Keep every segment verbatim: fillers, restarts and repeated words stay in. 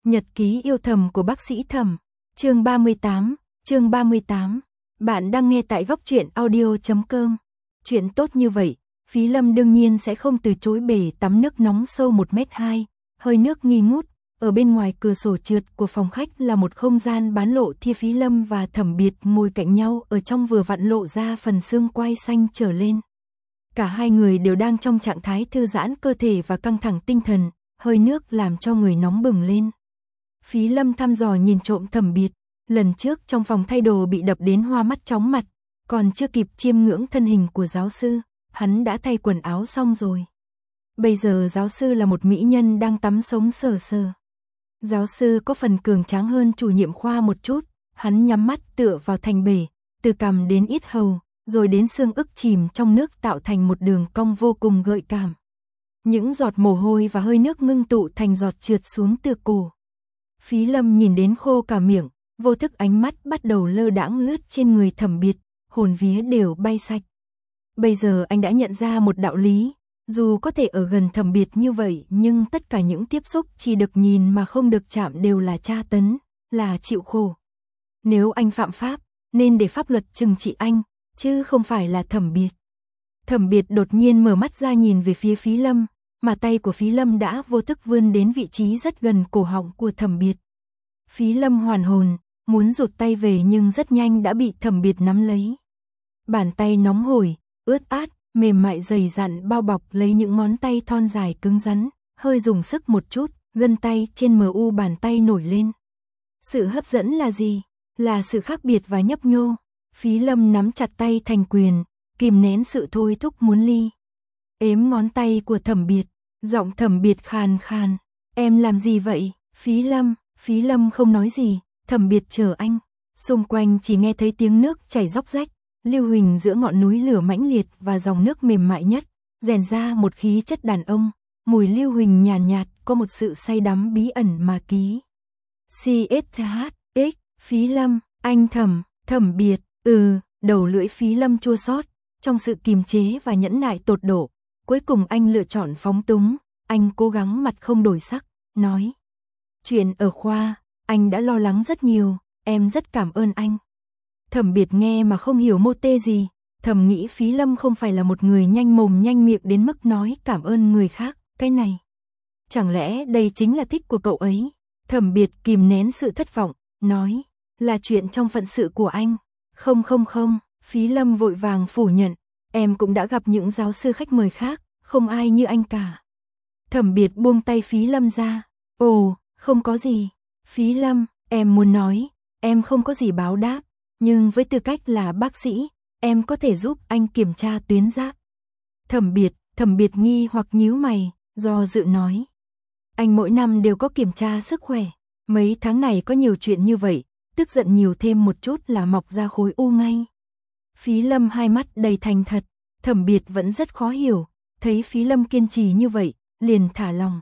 Nhật ký yêu thầm của bác sĩ Thẩm, chương ba mươi tám, chương ba mươi tám. Bạn đang nghe tại góc truyện audio chấm com. Chuyện tốt như vậy, Phí Lâm đương nhiên sẽ không từ chối bể tắm nước nóng sâu một mét hai, hơi nước nghi ngút. Ở bên ngoài cửa sổ trượt của phòng khách là một không gian bán lộ thia. Phí Lâm và Thẩm Biệt ngồi cạnh nhau, ở trong vừa vặn lộ ra phần xương quai xanh trở lên. Cả hai người đều đang trong trạng thái thư giãn cơ thể và căng thẳng tinh thần, hơi nước làm cho người nóng bừng lên. Phí Lâm thăm dò nhìn trộm Thẩm Biệt, lần trước trong phòng thay đồ bị đập đến hoa mắt chóng mặt, còn chưa kịp chiêm ngưỡng thân hình của giáo sư, hắn đã thay quần áo xong rồi. Bây giờ giáo sư là một mỹ nhân đang tắm sống sờ sờ. Giáo sư có phần cường tráng hơn chủ nhiệm khoa một chút, hắn nhắm mắt tựa vào thành bể, từ cằm đến yết hầu, rồi đến xương ức chìm trong nước tạo thành một đường cong vô cùng gợi cảm. Những giọt mồ hôi và hơi nước ngưng tụ thành giọt trượt xuống từ cổ. Phí Lâm nhìn đến khô cả miệng, vô thức ánh mắt bắt đầu lơ đãng lướt trên người Thẩm Biệt, hồn vía đều bay sạch. Bây giờ anh đã nhận ra một đạo lý, dù có thể ở gần Thẩm Biệt như vậy, nhưng tất cả những tiếp xúc chỉ được nhìn mà không được chạm đều là tra tấn, là chịu khổ. Nếu anh phạm pháp, nên để pháp luật trừng trị anh, chứ không phải là Thẩm Biệt. Thẩm Biệt đột nhiên mở mắt ra nhìn về phía Phí Lâm, mà tay của Phí Lâm đã vô thức vươn đến vị trí rất gần cổ họng của Thẩm Biệt. Phí Lâm hoàn hồn, muốn rụt tay về nhưng rất nhanh đã bị Thẩm Biệt nắm lấy. Bàn tay nóng hổi, ướt át, mềm mại dày dặn bao bọc lấy những ngón tay thon dài cứng rắn, hơi dùng sức một chút, gân tay trên mờ u bàn tay nổi lên. Sự hấp dẫn là gì? Là sự khác biệt và nhấp nhô. Phí Lâm nắm chặt tay thành quyền, kìm nén sự thôi thúc muốn ly. Ếm ngón tay của Thẩm Biệt, giọng Thẩm Biệt khàn khàn, em làm gì vậy? Phí Lâm, Phí Lâm không nói gì, Thẩm Biệt chờ anh. Xung quanh chỉ nghe thấy tiếng nước chảy róc rách, lưu huỳnh giữa ngọn núi lửa mãnh liệt và dòng nước mềm mại nhất, rèn ra một khí chất đàn ông, mùi lưu huỳnh nhàn nhạt, nhạt, có một sự say đắm bí ẩn mà ký. xê ét hát ích, Phí Lâm, anh Thẩm, Thẩm Biệt, ừ, đầu lưỡi Phí Lâm chua xót, trong sự kiềm chế và nhẫn nại tột độ, cuối cùng anh lựa chọn phóng túng, anh cố gắng mặt không đổi sắc, nói. Chuyện ở khoa, anh đã lo lắng rất nhiều, em rất cảm ơn anh. Thẩm Biệt nghe mà không hiểu mô tê gì, thầm nghĩ Phí Lâm không phải là một người nhanh mồm nhanh miệng đến mức nói cảm ơn người khác, cái này. Chẳng lẽ đây chính là thích của cậu ấy? Thẩm Biệt kìm nén sự thất vọng, nói, là chuyện trong phận sự của anh. Không không không, Phí Lâm vội vàng phủ nhận, em cũng đã gặp những giáo sư khách mời khác, không ai như anh cả. Thẩm Biệt buông tay Phí Lâm ra, ồ, không có gì. Phí Lâm, em muốn nói, em không có gì báo đáp, nhưng với tư cách là bác sĩ, em có thể giúp anh kiểm tra tuyến giáp. Thẩm Biệt, Thẩm Biệt nghi hoặc nhíu mày, do dự nói. Anh mỗi năm đều có kiểm tra sức khỏe, mấy tháng này có nhiều chuyện như vậy, tức giận nhiều thêm một chút là mọc ra khối u ngay. Phí Lâm hai mắt đầy thành thật, Thẩm Biệt vẫn rất khó hiểu, thấy Phí Lâm kiên trì như vậy, liền thả lòng.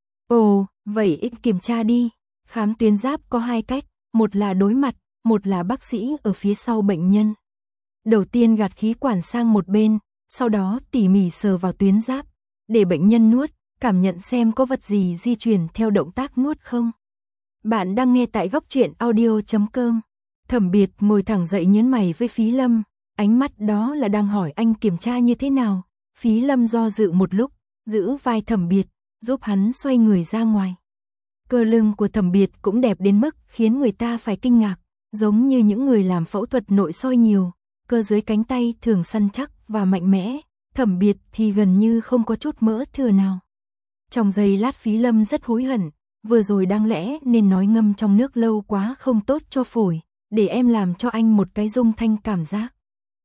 Ồ, vậy ít kiểm tra đi, khám tuyến giáp có hai cách, một là đối mặt, một là bác sĩ ở phía sau bệnh nhân. Đầu tiên gạt khí quản sang một bên, sau đó tỉ mỉ sờ vào tuyến giáp, để bệnh nhân nuốt, cảm nhận xem có vật gì di chuyển theo động tác nuốt không. Bạn đang nghe tại góc truyện audio chấm com. Thẩm Biệt ngồi thẳng dậy nhướng mày với Phí Lâm, ánh mắt đó là đang hỏi anh kiểm tra như thế nào. Phí Lâm do dự một lúc, giữ vai Thẩm Biệt, giúp hắn xoay người ra ngoài. Cơ lưng của Thẩm Biệt cũng đẹp đến mức khiến người ta phải kinh ngạc, giống như những người làm phẫu thuật nội soi nhiều, cơ dưới cánh tay thường săn chắc và mạnh mẽ, Thẩm Biệt thì gần như không có chút mỡ thừa nào. Trong giây lát Phí Lâm rất hối hận, vừa rồi đáng lẽ nên nói ngâm trong nước lâu quá không tốt cho phổi, để em làm cho anh một cái dung thanh cảm giác.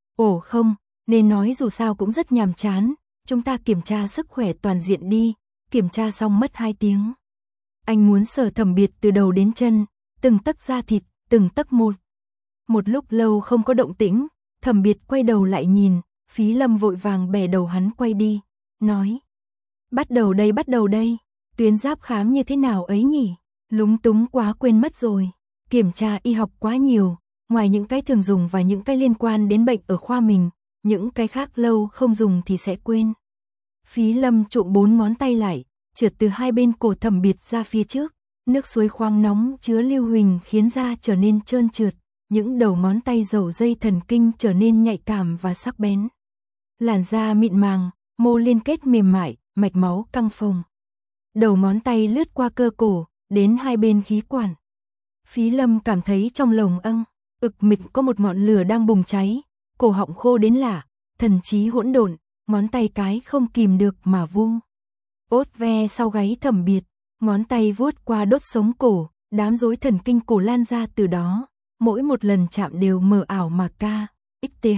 Ồ không, nên nói dù sao cũng rất nhàm chán, chúng ta kiểm tra sức khỏe toàn diện đi, kiểm tra xong mất hai tiếng. Anh muốn sờ Thẩm Biệt từ đầu đến chân, từng tấc da thịt, từng tấc một. Một lúc lâu không có động tĩnh, Thẩm Biệt quay đầu lại nhìn, Phí Lâm vội vàng bẻ đầu hắn quay đi, nói. Bắt đầu đây bắt đầu đây, tuyến giáp khám như thế nào ấy nhỉ? Lúng túng quá quên mất rồi, kiểm tra y học quá nhiều, ngoài những cái thường dùng và những cái liên quan đến bệnh ở khoa mình, những cái khác lâu không dùng thì sẽ quên. Phí Lâm trụm bốn ngón tay lại, trượt từ hai bên cổ Thẩm Biệt ra phía trước, Nước suối khoáng nóng chứa lưu huỳnh khiến da trở nên trơn trượt, những đầu ngón tay dầu dây thần kinh trở nên nhạy cảm và sắc bén. Làn da mịn màng, mô liên kết mềm mại, mạch máu căng phồng. Đầu ngón tay lướt qua cơ cổ, đến hai bên khí quản. Phí Lâm cảm thấy trong lồng âng, ực mịch có một ngọn lửa đang bùng cháy, cổ họng khô đến lạ, thần trí hỗn độn, ngón tay cái không kìm được mà vu. Ốt ve sau gáy Thẩm Biệt, ngón tay vuốt qua đốt sống cổ, đám rối thần kinh cổ lan ra từ đó, mỗi một lần chạm đều mờ ảo mà ca, xth.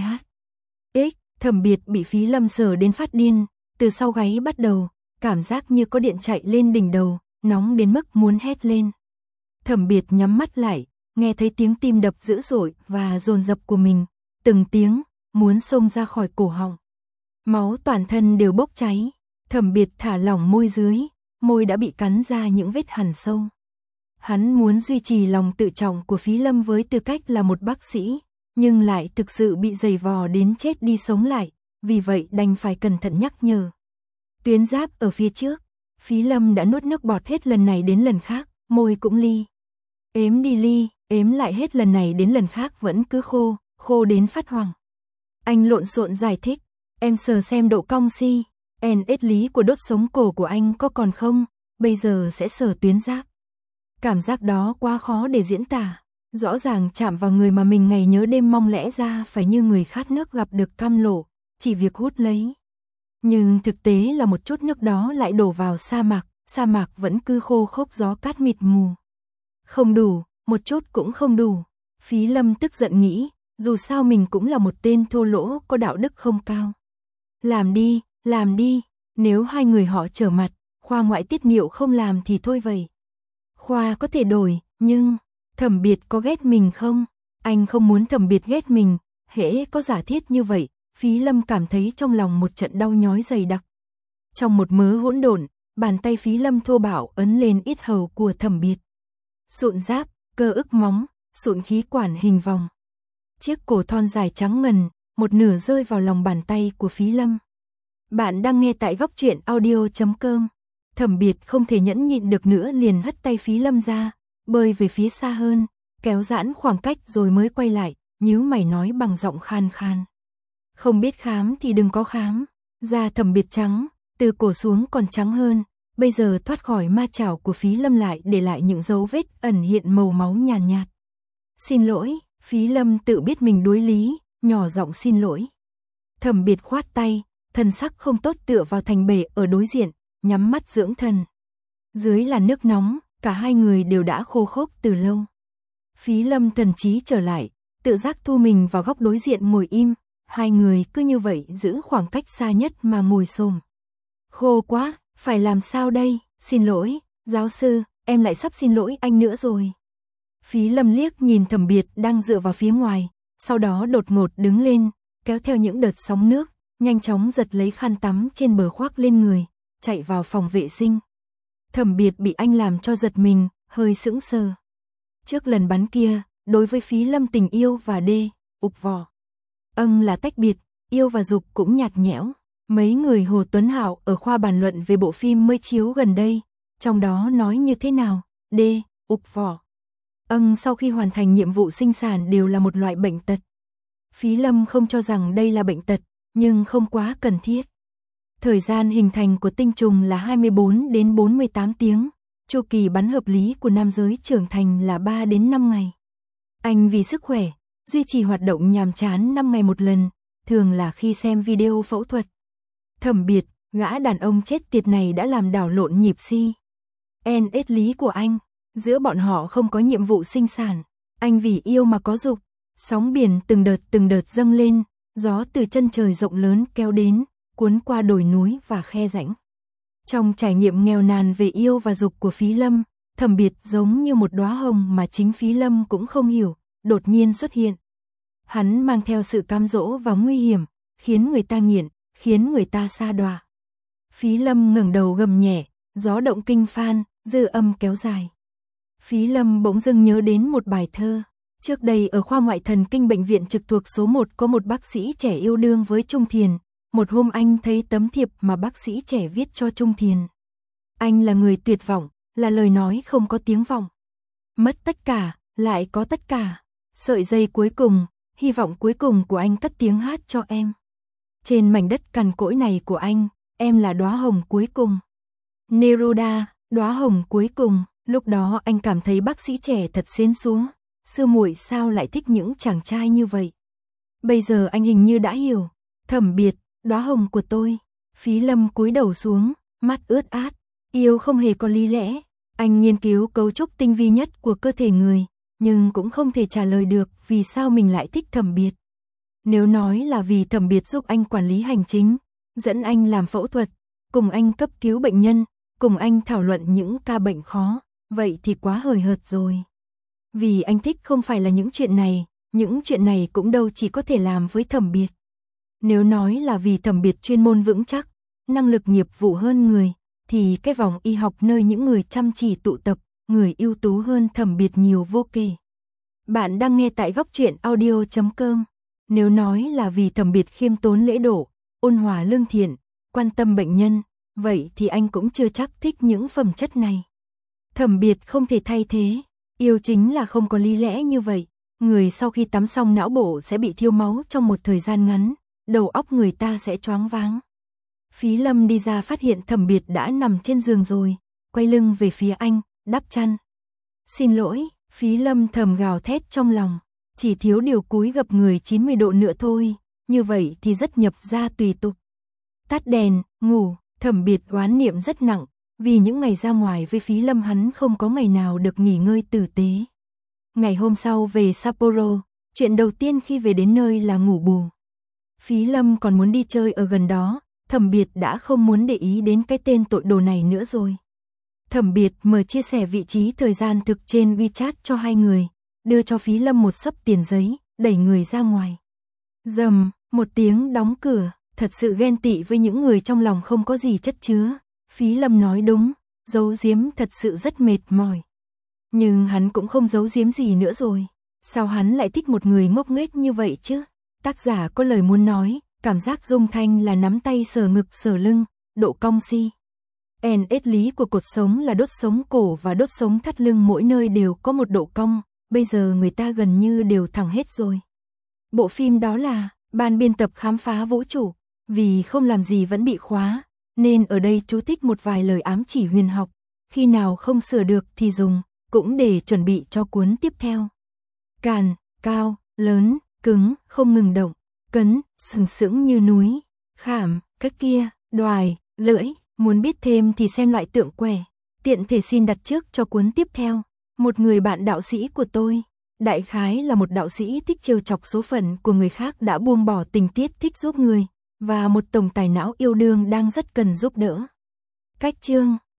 X, Thẩm Biệt bị Phí Lâm sờ đến phát điên, từ sau gáy bắt đầu, cảm giác như có điện chạy lên đỉnh đầu, nóng đến mức muốn hét lên. Thẩm Biệt nhắm mắt lại, nghe thấy tiếng tim đập dữ dội và dồn dập của mình, từng tiếng, muốn xông ra khỏi cổ họng. Máu toàn thân đều bốc cháy, Thẩm Biệt thả lỏng môi dưới, môi đã bị cắn ra những vết hằn sâu. Hắn muốn duy trì lòng tự trọng của Phí Lâm với tư cách là một bác sĩ, nhưng lại thực sự bị giày vò đến chết đi sống lại, vì vậy đành phải cẩn thận nhắc nhở. Tuyến giáp ở phía trước, Phí Lâm đã nuốt nước bọt hết lần này đến lần khác, môi cũng li. Ếm đi li, ếm lại hết lần này đến lần khác vẫn cứ khô, khô đến phát hoảng. Anh lộn xộn giải thích, em sờ xem độ cong si, en ét lý của đốt sống cổ của anh có còn không, bây giờ sẽ sờ tuyến giáp. Cảm giác đó quá khó để diễn tả, rõ ràng chạm vào người mà mình ngày nhớ đêm mong lẽ ra phải như người khát nước gặp được cam lộ, chỉ việc hút lấy. Nhưng thực tế là một chút nước đó lại đổ vào sa mạc, sa mạc vẫn cứ khô khốc gió cát mịt mù. Không đủ, một chút cũng không đủ. Phí Lâm tức giận nghĩ, dù sao mình cũng là một tên thô lỗ có đạo đức không cao. Làm đi, làm đi, nếu hai người họ trở mặt, khoa ngoại tiết niệu không làm thì thôi vậy. Khoa có thể đổi, nhưng Thẩm Biệt có ghét mình không? Anh không muốn Thẩm Biệt ghét mình, hễ có giả thiết như vậy, Phí Lâm cảm thấy trong lòng một trận đau nhói dày đặc. Trong một mớ hỗn độn, bàn tay Phí Lâm thô bạo ấn lên yết hầu của Thẩm Biệt. Sụn giáp, cơ ức móng, sụn khí quản hình vòng. Chiếc cổ thon dài trắng ngần, một nửa rơi vào lòng bàn tay của Phí Lâm. Bạn đang nghe tại góc truyện audio chấm com. Thẩm Biệt không thể nhẫn nhịn được nữa liền hất tay Phí Lâm ra, bơi về phía xa hơn, kéo giãn khoảng cách rồi mới quay lại, nhíu mày nói bằng giọng khan khan. Không biết khám thì đừng có khám, da Thẩm Biệt trắng, từ cổ xuống còn trắng hơn, bây giờ thoát khỏi ma chảo của Phí Lâm lại để lại những dấu vết ẩn hiện màu máu nhàn nhạt, nhạt. Xin lỗi, Phí Lâm tự biết mình đối lý, nhỏ giọng xin lỗi. Thẩm Biệt khoát tay, thần sắc không tốt tựa vào thành bể ở đối diện, nhắm mắt dưỡng thần. Dưới là nước nóng, cả hai người đều đã khô khốc từ lâu. Phí Lâm thần trí trở lại, tự giác thu mình vào góc đối diện ngồi im, hai người cứ như vậy giữ khoảng cách xa nhất mà ngồi xổm. Khô quá, phải làm sao đây, xin lỗi, giáo sư, em lại sắp xin lỗi anh nữa rồi. Phí Lâm liếc nhìn Thẩm Biệt đang dựa vào phía ngoài, sau đó đột ngột đứng lên, kéo theo những đợt sóng nước, nhanh chóng giật lấy khăn tắm trên bờ khoác lên người, chạy vào phòng vệ sinh. Thẩm Biệt bị anh làm cho giật mình, hơi sững sờ. Trước lần bắn kia, đối với Phí Lâm tình yêu và đê, ục vỏ. Âng là tách biệt, yêu và dục cũng nhạt nhẽo. Mấy người Hồ Tuấn Hạo ở khoa bàn luận về bộ phim mới chiếu gần đây, trong đó nói như thế nào, đê, ục vỏ. Âng sau khi hoàn thành nhiệm vụ sinh sản đều là một loại bệnh tật. Phí Lâm không cho rằng đây là bệnh tật, nhưng không quá cần thiết. Thời gian hình thành của tinh trùng là hai mươi bốn đến bốn mươi tám tiếng, chu kỳ bắn hợp lý của nam giới trưởng thành là ba đến năm ngày. Anh vì sức khỏe, duy trì hoạt động nhàm chán năm ngày một lần, thường là khi xem video phẫu thuật. Thẩm Biệt, gã đàn ông chết tiệt này đã làm đảo lộn nhịp si. en ét lý của anh, giữa bọn họ không có nhiệm vụ sinh sản, anh vì yêu mà có dục. Sóng biển từng đợt từng đợt dâng lên, gió từ chân trời rộng lớn kéo đến, cuốn qua đồi núi và khe rãnh. Trong trải nghiệm nghèo nàn về yêu và dục của Phí Lâm, Thẩm Biệt giống như một đóa hồng mà chính Phí Lâm cũng không hiểu, đột nhiên xuất hiện. Hắn mang theo sự cám dỗ và nguy hiểm, khiến người ta nghiện, khiến người ta sa đọa. Phí Lâm ngẩng đầu gầm nhẹ, gió động kinh phan, dư âm kéo dài. Phí Lâm bỗng dưng nhớ đến một bài thơ. Trước đây ở khoa ngoại thần kinh bệnh viện trực thuộc số một có một bác sĩ trẻ yêu đương với Trung Thiền. Một hôm anh thấy tấm thiệp mà bác sĩ trẻ viết cho Trung Thiền. Anh là người tuyệt vọng, là lời nói không có tiếng vọng. Mất tất cả, lại có tất cả. Sợi dây cuối cùng, hy vọng cuối cùng của anh cất tiếng hát cho em. Trên mảnh đất cằn cỗi này của anh, em là đóa hồng cuối cùng. Neruda, đóa hồng cuối cùng. Lúc đó anh cảm thấy bác sĩ trẻ thật xến xúa. Sư muội sao lại thích những chàng trai như vậy? Bây giờ anh hình như đã hiểu. Thẩm Biệt, đóa hồng của tôi. Phí Lâm cúi đầu xuống, mắt ướt át. Yêu không hề có lý lẽ. Anh nghiên cứu cấu trúc tinh vi nhất của cơ thể người, nhưng cũng không thể trả lời được vì sao mình lại thích Thẩm Biệt. Nếu nói là vì Thẩm Biệt giúp anh quản lý hành chính, dẫn anh làm phẫu thuật, cùng anh cấp cứu bệnh nhân, cùng anh thảo luận những ca bệnh khó, vậy thì quá hời hợt rồi. Vì anh thích không phải là những chuyện này, những chuyện này cũng đâu chỉ có thể làm với Thẩm Biệt. Nếu nói là vì Thẩm Biệt chuyên môn vững chắc, năng lực nghiệp vụ hơn người, thì cái vòng y học nơi những người chăm chỉ tụ tập, người ưu tú hơn Thẩm Biệt nhiều vô kể. Bạn đang nghe tại góc truyện audio chấm com. Nếu nói là vì Thẩm Biệt khiêm tốn lễ độ, ôn hòa lương thiện, quan tâm bệnh nhân, vậy thì anh cũng chưa chắc thích những phẩm chất này. Thẩm Biệt không thể thay thế, yêu chính là không có lý lẽ như vậy. Người sau khi tắm xong não bộ sẽ bị thiêu máu trong một thời gian ngắn, đầu óc người ta sẽ choáng váng. Phí Lâm đi ra phát hiện Thẩm Biệt đã nằm trên giường rồi, quay lưng về phía anh, đắp chăn. Xin lỗi, Phí Lâm thầm gào thét trong lòng, chỉ thiếu điều cúi gập người chín mươi độ nữa thôi, như vậy thì rất nhập gia tùy tục. Tắt đèn, ngủ, Thẩm Biệt oán niệm rất nặng, vì những ngày ra ngoài với Phí Lâm hắn không có ngày nào được nghỉ ngơi tử tế. Ngày hôm sau về Sapporo, chuyện đầu tiên khi về đến nơi là ngủ bù. Phí Lâm còn muốn đi chơi ở gần đó, Thẩm Biệt đã không muốn để ý đến cái tên tội đồ này nữa rồi. Thẩm Biệt mở chia sẻ vị trí thời gian thực trên WeChat cho hai người, đưa cho Phí Lâm một xấp tiền giấy, đẩy người ra ngoài. Rầm, một tiếng đóng cửa, thật sự ghen tị với những người trong lòng không có gì chất chứa. Phí Lâm nói đúng, giấu giếm thật sự rất mệt mỏi. Nhưng hắn cũng không giấu giếm gì nữa rồi. Sao hắn lại thích một người ngốc nghếch như vậy chứ? Tác giả có lời muốn nói, cảm giác Dung Thanh là nắm tay sờ ngực sờ lưng, độ cong si. en ét lý của cột sống là đốt sống cổ và đốt sống thắt lưng mỗi nơi đều có một độ cong, bây giờ người ta gần như đều thẳng hết rồi. Bộ phim đó là ban biên tập khám phá vũ trụ, vì không làm gì vẫn bị khóa, nên ở đây chú thích một vài lời ám chỉ huyền học, khi nào không sửa được thì dùng, cũng để chuẩn bị cho cuốn tiếp theo. Càn, cao, lớn, cứng, không ngừng động, cấn, sừng sững như núi, khảm, các kia, đoài, lưỡi, muốn biết thêm thì xem loại tượng quẻ. Tiện thể xin đặt trước cho cuốn tiếp theo, một người bạn đạo sĩ của tôi, đại khái là một đạo sĩ thích trêu chọc số phận của người khác đã buông bỏ tình tiết thích giúp người, và một tổng tài não yêu đương đang rất cần giúp đỡ. Cách chương